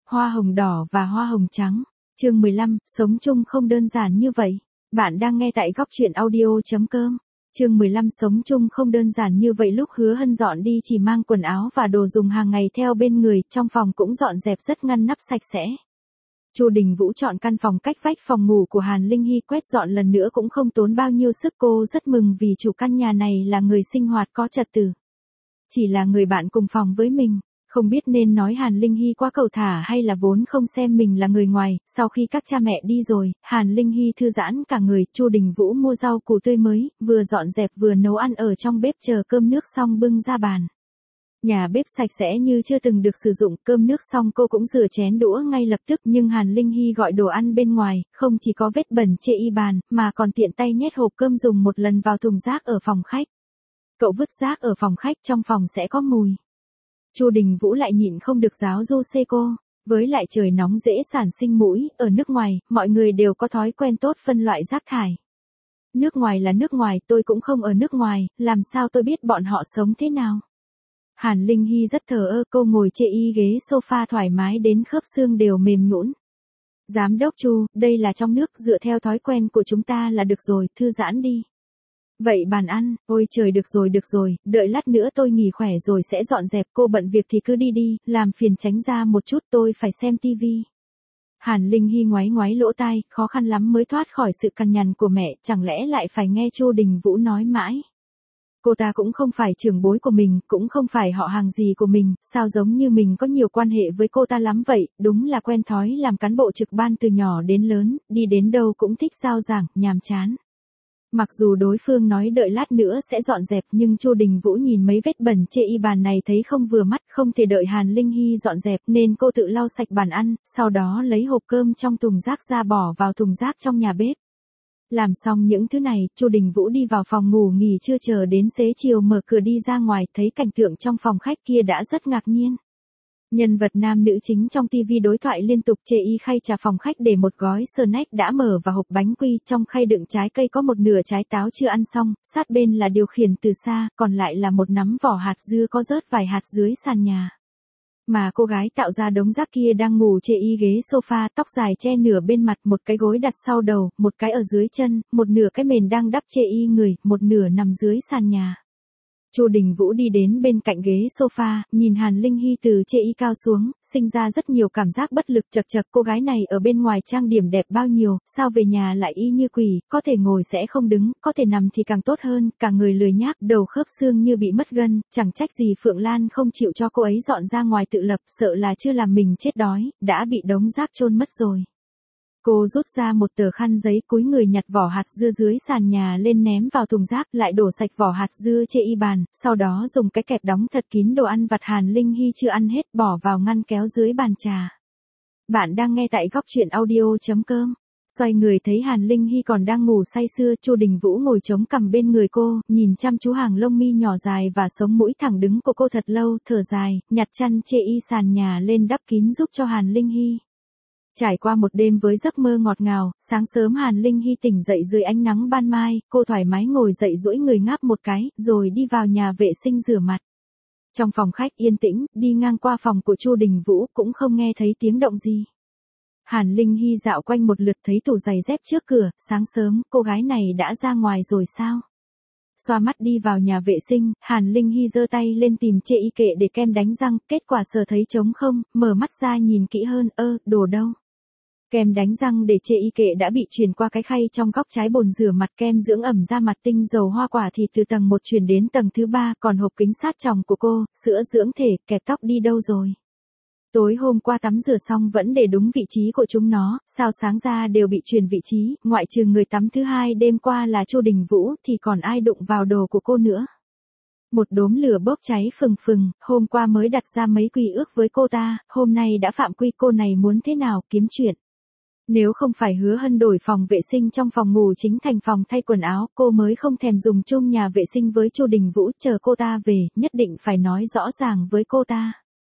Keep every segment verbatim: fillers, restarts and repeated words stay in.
Hoa hồng đỏ và hoa hồng trắng. Chương mười lăm, sống chung không đơn giản như vậy. Bạn đang nghe tại góc truyện audio chấm com. Chương mười lăm sống chung không đơn giản như vậy. Lúc Hứa Hân dọn đi chỉ mang quần áo và đồ dùng hàng ngày theo bên người, trong phòng cũng dọn dẹp rất ngăn nắp sạch sẽ. Chu Đình Vũ chọn căn phòng cách vách phòng ngủ của Hàn Linh Hy, quét dọn lần nữa cũng không tốn bao nhiêu sức. Cô rất mừng vì chủ căn nhà này là người sinh hoạt có trật tự. Chỉ là người bạn cùng phòng với mình. Không biết nên nói Hàn Linh Hy quá cầu thả hay là vốn không xem mình là người ngoài. Sau khi các cha mẹ đi rồi, Hàn Linh Hy thư giãn cả người. Chu Đình Vũ mua rau củ tươi mới, vừa dọn dẹp vừa nấu ăn ở trong bếp, chờ cơm nước xong bưng ra bàn. Nhà bếp sạch sẽ như chưa từng được sử dụng, cơm nước xong cô cũng rửa chén đũa ngay lập tức. Nhưng Hàn Linh Hy gọi đồ ăn bên ngoài, không chỉ có vết bẩn chê y bàn, mà còn tiện tay nhét hộp cơm dùng một lần vào thùng rác ở phòng khách. Cậu vứt rác ở phòng khách, trong phòng sẽ có mùi. Chu Đình Vũ lại nhịn không được giáo du xê cô. Với lại trời nóng dễ sản sinh muỗi, ở nước ngoài, mọi người đều có thói quen tốt phân loại rác thải. Nước ngoài là nước ngoài, tôi cũng không ở nước ngoài, làm sao tôi biết bọn họ sống thế nào. Hàn Linh Hy rất thờ ơ, cô ngồi chê y ghế sofa thoải mái đến khớp xương đều mềm nhũn. Giám đốc Chu, đây là trong nước, dựa theo thói quen của chúng ta là được rồi, thư giãn đi. Vậy bàn ăn, ôi trời, được rồi được rồi, đợi lát nữa tôi nghỉ khỏe rồi sẽ dọn dẹp. Cô bận việc thì cứ đi đi, làm phiền tránh ra một chút, tôi phải xem tivi. Hàn Linh Hy ngoáy ngoáy lỗ tai, khó khăn lắm mới thoát khỏi sự cằn nhằn của mẹ, chẳng lẽ lại phải nghe Chu Đình Vũ nói mãi. Cô ta cũng không phải trưởng bối của mình, cũng không phải họ hàng gì của mình, sao giống như mình có nhiều quan hệ với cô ta lắm vậy. Đúng là quen thói làm cán bộ trực ban từ nhỏ đến lớn, đi đến đâu cũng thích giao giảng, nhàm chán. Mặc dù đối phương nói đợi lát nữa sẽ dọn dẹp, nhưng Chu Đình Vũ nhìn mấy vết bẩn chê y bàn này thấy không vừa mắt, không thể đợi Hàn Linh Hy dọn dẹp nên cô tự lau sạch bàn ăn, sau đó lấy hộp cơm trong thùng rác ra bỏ vào thùng rác trong nhà bếp. Làm xong những thứ này, Chu Đình Vũ đi vào phòng ngủ nghỉ trưa, chờ đến xế chiều mở cửa đi ra ngoài, thấy cảnh tượng trong phòng khách kia đã rất ngạc nhiên. Nhân vật nam nữ chính trong tivi đối thoại liên tục, chê y khay trà phòng khách để một gói snack đã mở và hộp bánh quy, trong khay đựng trái cây có một nửa trái táo chưa ăn xong, sát bên là điều khiển từ xa, còn lại là một nắm vỏ hạt dưa có rớt vài hạt dưới sàn nhà. Mà cô gái tạo ra đống rác kia đang ngủ chê y ghế sofa, tóc dài che nửa bên mặt, một cái gối đặt sau đầu, một cái ở dưới chân, một nửa cái mền đang đắp chê y người, một nửa nằm dưới sàn nhà. Chu Đình Vũ đi đến bên cạnh ghế sofa, nhìn Hàn Linh Hy từ chê y cao xuống, sinh ra rất nhiều cảm giác bất lực. Chật chật, cô gái này ở bên ngoài trang điểm đẹp bao nhiêu, sao về nhà lại y như quỷ, có thể ngồi sẽ không đứng, có thể nằm thì càng tốt hơn, cả người lười nhác, đầu khớp xương như bị mất gân, chẳng trách gì Phượng Lan không chịu cho cô ấy dọn ra ngoài tự lập, sợ là chưa làm mình chết đói, đã bị đống rác chôn mất rồi. Cô rút ra một tờ khăn giấy, cúi người nhặt vỏ hạt dưa dưới sàn nhà lên ném vào thùng rác, lại đổ sạch vỏ hạt dưa chê y bàn, sau đó dùng cái kẹp đóng thật kín đồ ăn vặt Hàn Linh Hy chưa ăn hết, bỏ vào ngăn kéo dưới bàn trà. Bạn đang nghe tại góc truyện audio chấm com. Xoay người thấy Hàn Linh Hy còn đang ngủ say sưa, Chu Đình Vũ ngồi chống cằm bên người cô, nhìn chăm chú hàng lông mi nhỏ dài và sống mũi thẳng đứng của cô thật lâu, thở dài, nhặt chăn chê y sàn nhà lên đắp kín giúp cho Hàn Linh Hy. Trải qua một đêm với giấc mơ ngọt ngào, sáng sớm Hàn Linh Hy tỉnh dậy dưới ánh nắng ban mai, cô thoải mái ngồi dậy duỗi người ngáp một cái, rồi đi vào nhà vệ sinh rửa mặt. Trong phòng khách yên tĩnh, đi ngang qua phòng của Chu Đình Vũ cũng không nghe thấy tiếng động gì. Hàn Linh Hy dạo quanh một lượt thấy tủ giày dép trước cửa, sáng sớm, cô gái này đã ra ngoài rồi sao? Xoa mắt đi vào nhà vệ sinh, Hàn Linh Hy giơ tay lên tìm chê y kệ để kem đánh răng, kết quả sờ thấy trống không, mở mắt ra nhìn kỹ hơn, ơ, đồ đâu? Kem đánh răng để chê y kệ đã bị chuyển qua cái khay trong góc trái bồn rửa mặt, kem dưỡng ẩm da mặt tinh dầu hoa quả thì từ tầng một chuyển đến tầng thứ ba, còn hộp kính sát tròng của cô, sữa dưỡng thể, kẹp tóc đi đâu rồi? Tối hôm qua tắm rửa xong vẫn để đúng vị trí của chúng nó, sao sáng ra đều bị chuyển vị trí, ngoại trừ người tắm thứ hai đêm qua là Chu Đình Vũ thì còn ai đụng vào đồ của cô nữa. Một đốm lửa bốc cháy phừng phừng, hôm qua mới đặt ra mấy quy ước với cô ta, hôm nay đã phạm quy, cô này muốn thế nào kiếm chuyện. Nếu không phải Hứa Hân đổi phòng vệ sinh trong phòng ngủ chính thành phòng thay quần áo, cô mới không thèm dùng chung nhà vệ sinh với Chu Đình Vũ, chờ cô ta về, nhất định phải nói rõ ràng với cô ta.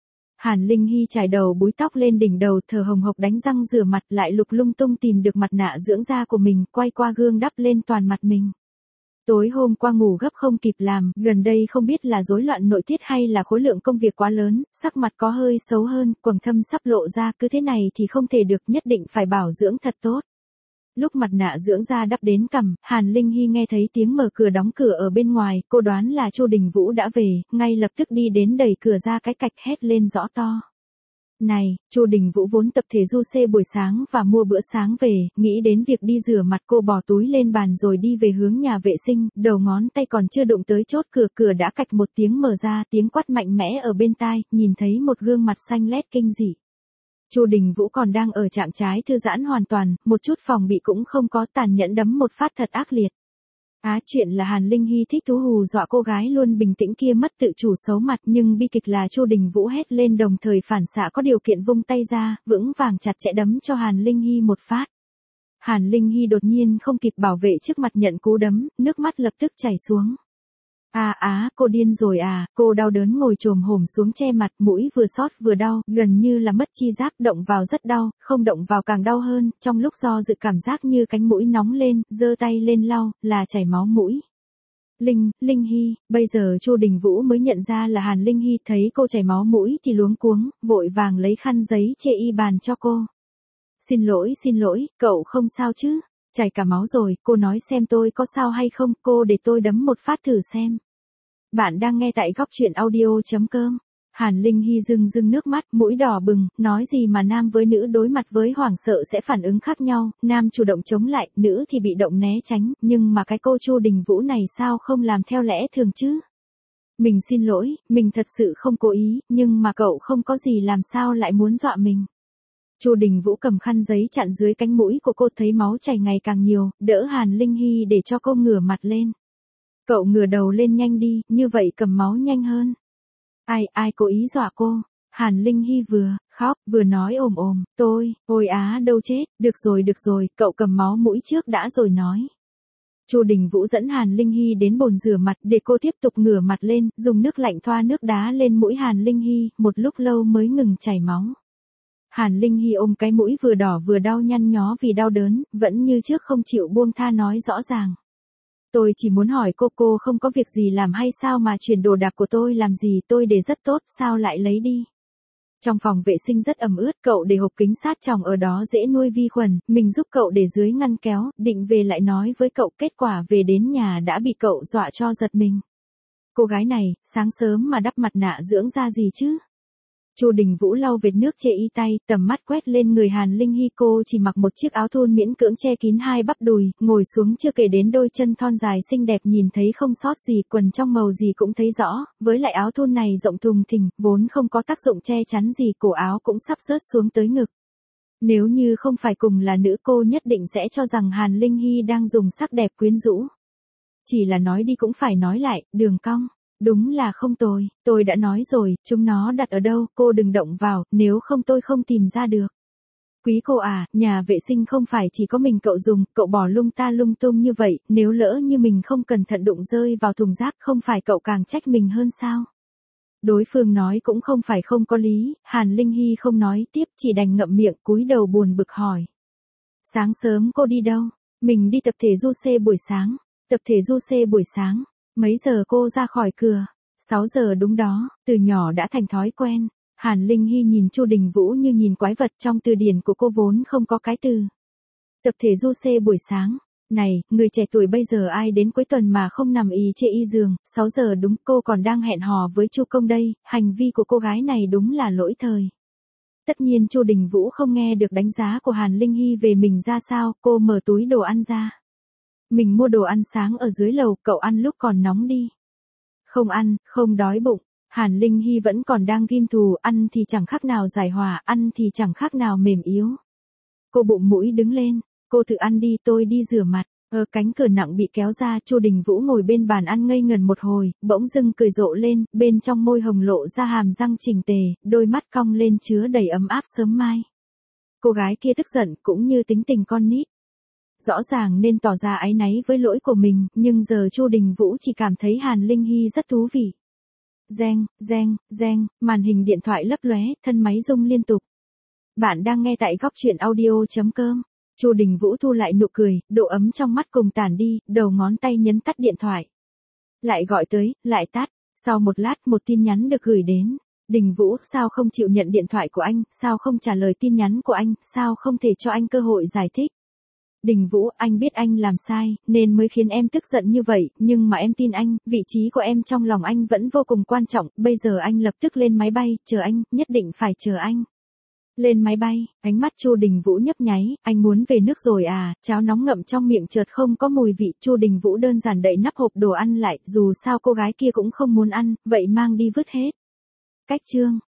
Hàn Linh Hy chải đầu búi tóc lên đỉnh đầu, thở hồng hộc đánh răng rửa mặt, lại lục lung tung tìm được mặt nạ dưỡng da của mình, quay qua gương đắp lên toàn mặt mình. Tối hôm qua ngủ gấp không kịp làm, gần đây không biết là rối loạn nội tiết hay là khối lượng công việc quá lớn, sắc mặt có hơi xấu hơn, quầng thâm sắp lộ ra, cứ thế này thì không thể được, nhất định phải bảo dưỡng thật tốt. Lúc mặt nạ dưỡng da đắp đến cằm, Hàn Linh Hy nghe thấy tiếng mở cửa đóng cửa ở bên ngoài, cô đoán là Chu Đình Vũ đã về, ngay lập tức đi đến đẩy cửa ra cái cạch hét lên rõ to. Này, Chu Đình Vũ vốn tập thể du xe buổi sáng và mua bữa sáng về, nghĩ đến việc đi rửa mặt, cô bỏ túi lên bàn rồi đi về hướng nhà vệ sinh, đầu ngón tay còn chưa đụng tới chốt cửa, cửa đã cạch một tiếng mở ra, tiếng quát mạnh mẽ ở bên tai, nhìn thấy một gương mặt xanh lét kinh dị. Chu Đình Vũ còn đang ở trạng thái thư giãn hoàn toàn, một chút phòng bị cũng không có, tàn nhẫn đấm một phát thật ác liệt. Á, chuyện là Hàn Linh Hy thích thú hù dọa cô gái luôn bình tĩnh kia mất tự chủ xấu mặt, nhưng bi kịch là Chu Đình Vũ hét lên đồng thời phản xạ có điều kiện vung tay ra, vững vàng chặt chẽ đấm cho Hàn Linh Hy một phát. Hàn Linh Hy đột nhiên không kịp bảo vệ trước mặt nhận cú đấm, nước mắt lập tức chảy xuống. À á, cô điên rồi à, cô đau đớn ngồi chồm hổm xuống che mặt, mũi vừa xót vừa đau, gần như là mất chi giác, động vào rất đau, không động vào càng đau hơn, trong lúc do dự cảm giác như cánh mũi nóng lên, giơ tay lên lau, là chảy máu mũi. Linh, Linh Hy, bây giờ Chu Đình Vũ mới nhận ra là Hàn Linh Hy, thấy cô chảy máu mũi thì luống cuống, vội vàng lấy khăn giấy che y bàn cho cô. Xin lỗi, xin lỗi, cậu không sao chứ? Chảy cả máu rồi, cô nói xem tôi có sao hay không, cô để tôi đấm một phát thử xem. Bạn đang nghe tại góc truyện audio chấm com. Hàn Linh Hy rưng rưng nước mắt, mũi đỏ bừng, nói gì mà nam với nữ đối mặt với hoảng sợ sẽ phản ứng khác nhau, nam chủ động chống lại, nữ thì bị động né tránh, nhưng mà cái cô Chu Đình Vũ này sao không làm theo lẽ thường chứ? Mình xin lỗi, mình thật sự không cố ý, nhưng mà cậu không có gì làm sao lại muốn dọa mình. Chu Đình Vũ cầm khăn giấy chặn dưới cánh mũi của cô, thấy máu chảy ngày càng nhiều, đỡ Hàn Linh Hy để cho cô ngửa mặt lên. Cậu ngửa đầu lên nhanh đi, như vậy cầm máu nhanh hơn. Ai, ai cố ý dọa cô? Hàn Linh Hy vừa khóc, vừa nói ồm ồm, tôi, ôi á đâu chết, được rồi được rồi, cậu cầm máu mũi trước đã rồi nói. Chu Đình Vũ dẫn Hàn Linh Hy đến bồn rửa mặt để cô tiếp tục ngửa mặt lên, dùng nước lạnh thoa nước đá lên mũi Hàn Linh Hy, một lúc lâu mới ngừng chảy máu. Hàn Linh Hy ôm cái mũi vừa đỏ vừa đau nhăn nhó vì đau đớn, vẫn như trước không chịu buông tha nói rõ ràng. Tôi chỉ muốn hỏi cô, cô không có việc gì làm hay sao mà chuyển đồ đạc của tôi làm gì, tôi để rất tốt, sao lại lấy đi? Trong phòng vệ sinh rất ẩm ướt, cậu để hộp kính sát tròng ở đó dễ nuôi vi khuẩn, mình giúp cậu để dưới ngăn kéo, định về lại nói với cậu, kết quả về đến nhà đã bị cậu dọa cho giật mình. Cô gái này, sáng sớm mà đắp mặt nạ dưỡng da gì chứ? Chu Đình Vũ lau vệt nước che y tay, tầm mắt quét lên người Hàn Linh Hy, cô chỉ mặc một chiếc áo thun miễn cưỡng che kín hai bắp đùi, ngồi xuống chưa kể đến đôi chân thon dài xinh đẹp nhìn thấy không sót gì, quần trong màu gì cũng thấy rõ, với lại áo thun này rộng thùng thình, vốn không có tác dụng che chắn gì, cổ áo cũng sắp rớt xuống tới ngực. Nếu như không phải cùng là nữ, cô nhất định sẽ cho rằng Hàn Linh Hy đang dùng sắc đẹp quyến rũ. Chỉ là nói đi cũng phải nói lại, đường cong. Đúng là không tồi, tôi đã nói rồi, chúng nó đặt ở đâu, cô đừng động vào, nếu không tôi không tìm ra được. Quý cô à, nhà vệ sinh không phải chỉ có mình cậu dùng, cậu bỏ lung ta lung tung như vậy, nếu lỡ như mình không cẩn thận đụng rơi vào thùng rác, không phải cậu càng trách mình hơn sao? Đối phương nói cũng không phải không có lý, Hàn Linh Hy không nói tiếp, chỉ đành ngậm miệng, cúi đầu buồn bực hỏi. Sáng sớm cô đi đâu? Mình đi tập thể du xe buổi sáng. Tập thể du xe buổi sáng. Mấy giờ cô ra khỏi cửa? sáu giờ đúng đó, từ nhỏ đã thành thói quen. Hàn Linh Hy nhìn Chu Đình Vũ như nhìn quái vật, trong từ điển của cô vốn không có cái từ. Tập thể du xe buổi sáng. Này, người trẻ tuổi bây giờ ai đến cuối tuần mà không nằm ì chê y giường, sáu giờ đúng, cô còn đang hẹn hò với Chu Công đây, hành vi của cô gái này đúng là lỗi thời. Tất nhiên Chu Đình Vũ không nghe được đánh giá của Hàn Linh Hy về mình ra sao, cô mở túi đồ ăn ra. Mình mua đồ ăn sáng ở dưới lầu, cậu ăn lúc còn nóng đi. Không ăn, không đói bụng. Hàn Linh Hy vẫn còn đang ghim thù, ăn thì chẳng khác nào giải hòa, ăn thì chẳng khác nào mềm yếu. Cô bụng mũi đứng lên, cô tự ăn đi, tôi đi rửa mặt. Ở cánh cửa nặng bị kéo ra, Chu Đình Vũ ngồi bên bàn ăn ngây ngần một hồi, bỗng dưng cười rộ lên, bên trong môi hồng lộ ra hàm răng chỉnh tề, đôi mắt cong lên chứa đầy ấm áp sớm mai. Cô gái kia tức giận cũng như tính tình con nít. Rõ ràng nên tỏ ra áy náy với lỗi của mình, nhưng giờ Chu Đình Vũ chỉ cảm thấy Hàn Linh Hy rất thú vị. Reng, reng, reng, màn hình điện thoại lấp lóe, thân máy rung liên tục. Bạn đang nghe tại góc truyện audio chấm com. Chu Đình Vũ thu lại nụ cười, độ ấm trong mắt cùng tản đi, đầu ngón tay nhấn tắt điện thoại. Lại gọi tới, lại tắt. Sau một lát một tin nhắn được gửi đến. Đình Vũ, sao không chịu nhận điện thoại của anh, sao không trả lời tin nhắn của anh, sao không thể cho anh cơ hội giải thích. Đình Vũ, anh biết anh làm sai, nên mới khiến em tức giận như vậy, nhưng mà em tin anh, vị trí của em trong lòng anh vẫn vô cùng quan trọng, bây giờ anh lập tức lên máy bay, chờ anh, nhất định phải chờ anh. Lên máy bay, ánh mắt Chu Đình Vũ nhấp nháy, anh muốn về nước rồi à, cháo nóng ngậm trong miệng chợt không có mùi vị, Chu Đình Vũ đơn giản đậy nắp hộp đồ ăn lại, dù sao cô gái kia cũng không muốn ăn, vậy mang đi vứt hết. Cách chương